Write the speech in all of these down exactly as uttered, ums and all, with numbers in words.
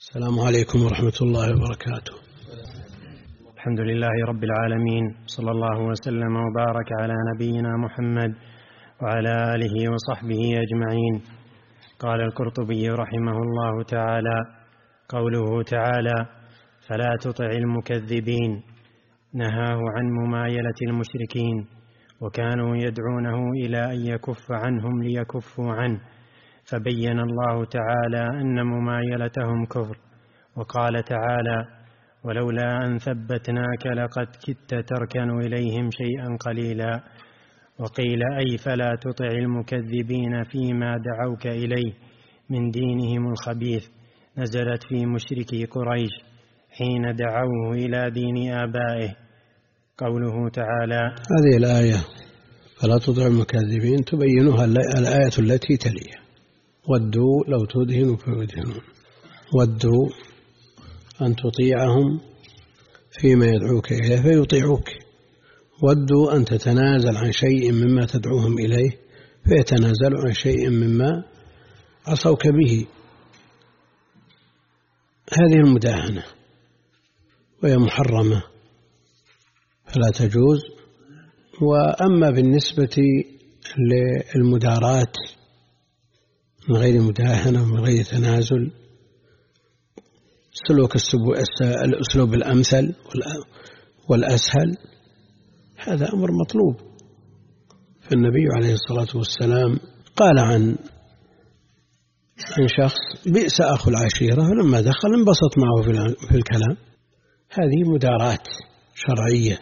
السلام عليكم ورحمة الله وبركاته. الحمد لله رب العالمين، صلى الله وسلم وبارك على نبينا محمد وعلى آله وصحبه أجمعين. قال القرطبي رحمه الله تعالى: قوله تعالى: فلا تطع المكذبين، نهاه عن ممايلة المشركين، وكانوا يدعونه إلى أن يكف عنهم ليكفوا عنه، فبين الله تعالى أن ممايلتهم كفر. وقال تعالى: ولولا أن ثبتناك لقد كدت تركن إليهم شيئا قليلا. وقيل: أي فلا تطع المكذبين فيما دعوك إليه من دينهم الخبيث، نزلت في مشركي قريش حين دعوه إلى دين آبائه. قوله تعالى: هذه الآية فلا تطع المكذبين تبينها الآية التي تليها: ودوا لو تدهن فيدهنون. ودوا أن تطيعهم فيما يدعوك إليه فيطيعوك، ودوا أن تتنازل عن شيء مما تدعوهم إليه فيتنازلوا عن شيء مما عصوك به. هذه المداهنة وهي محرمة فلا تجوز. وأما بالنسبة للمدارات من غير مداهنة ومن غير تنازل، سلوك الأسلوب الأمثل والأسهل، هذا أمر مطلوب. فالنبي عليه الصلاة والسلام قال عن عن شخص: بئس أخو العشيرة، فلما دخل انبسط معه في الكلام. هذه مدارات شرعية،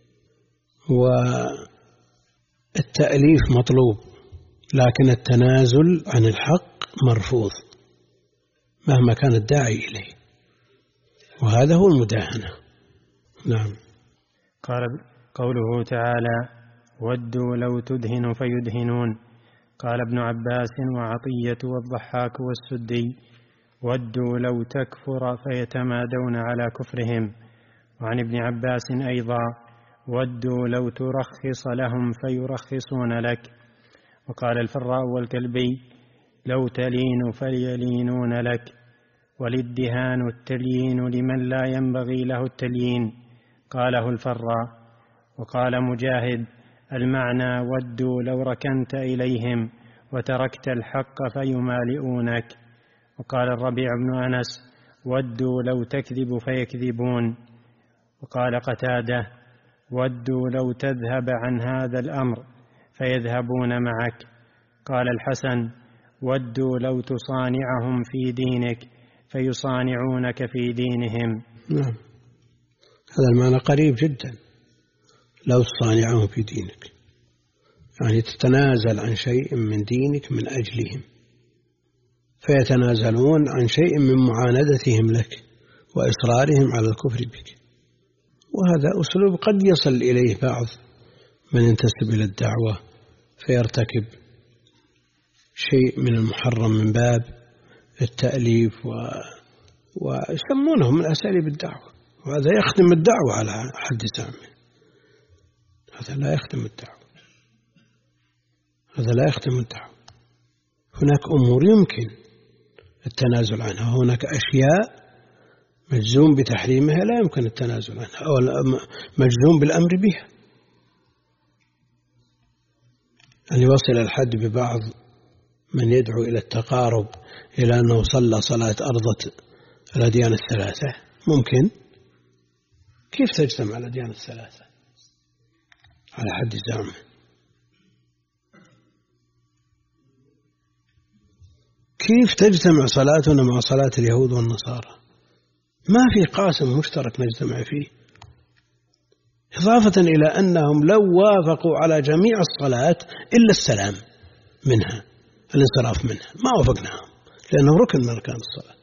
والتأليف مطلوب، لكن التنازل عن الحق مرفوض مهما كان الداعي إليه، وهذا هو المداهنة. نعم. قال قوله تعالى: ودوا لو تدهن فيدهنون. قال ابن عباس وعطية والضحاك والسدي: ودوا لو تكفر فيتمادون على كفرهم. وعن ابن عباس أيضا: ودوا لو ترخص لهم فيرخصون لك. وقال الفراء والكلبي: لو تلين فليلينون لك. والادهان التليين لمن لا ينبغي له التليين، قاله الفراء. وقال مجاهد: المعنى: ودوا لو ركنت إليهم وتركت الحق فيمالئونك. وقال الربيع بن أنس: ودوا لو تكذب فيكذبون. وقال قتادة: ودوا لو تذهب عن هذا الأمر فيذهبون معك. قال الحسن: ودوا لو تصانعهم في دينك فيصانعونك في دينهم. نعم، هذا المعنى قريب جدا. لو تصانعهم في دينك، يعني تتنازل عن شيء من دينك من أجلهم، فيتنازلون عن شيء من معاندتهم لك وإصرارهم على الكفر بك. وهذا أسلوب قد يصل إليه بعض من ينتسب إلى الدعوة فيرتكب شيء من المحرم من باب التأليف و... ويسمونه من أساليب الدعوة، وهذا يخدم الدعوة على حد زعمه. هذا لا يخدم الدعوة، هذا لا يخدم الدعوة. هناك أمور يمكن التنازل عنها، وهناك أشياء مجزوم بتحريمها لا يمكن التنازل عنها أو مجزوم بالأمر بها. أن يوصل الحد ببعض من يدعو إلى التقارب إلى أنه صلى صلاة أرض الأديان الثلاثة، ممكن؟ كيف تجتمع الأديان الثلاثة على حد زعمه؟ كيف تجتمع صلاتنا مع صلاة اليهود والنصارى؟ ما في قاسم مشترك نجتمع فيه، إضافة إلى أنهم لو وافقوا على جميع الصلاة إلا السلام منها، الانصراف منها، ما وافقناهم لأنه ركن من أركان الصلاة.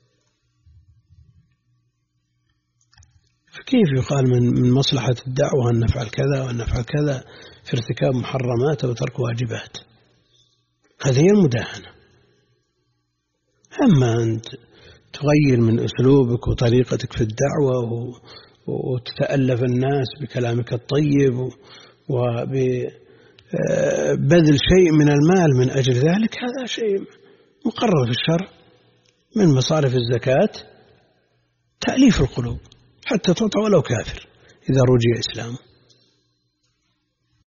فكيف يقال من مصلحة الدعوة أن نفعل كذا وأن نفعل كذا في ارتكاب محرمات وترك واجبات؟ هذه هي المداهنة. أما أنت تغير من أسلوبك وطريقتك في الدعوة وتتألف الناس بكلامك الطيب وببذل شيء من المال من أجل ذلك، هذا شيء مقرر في الشرع من مصارف الزكاة تأليف القلوب حتى تعطى ولو كافر إذا رجي إسلامه.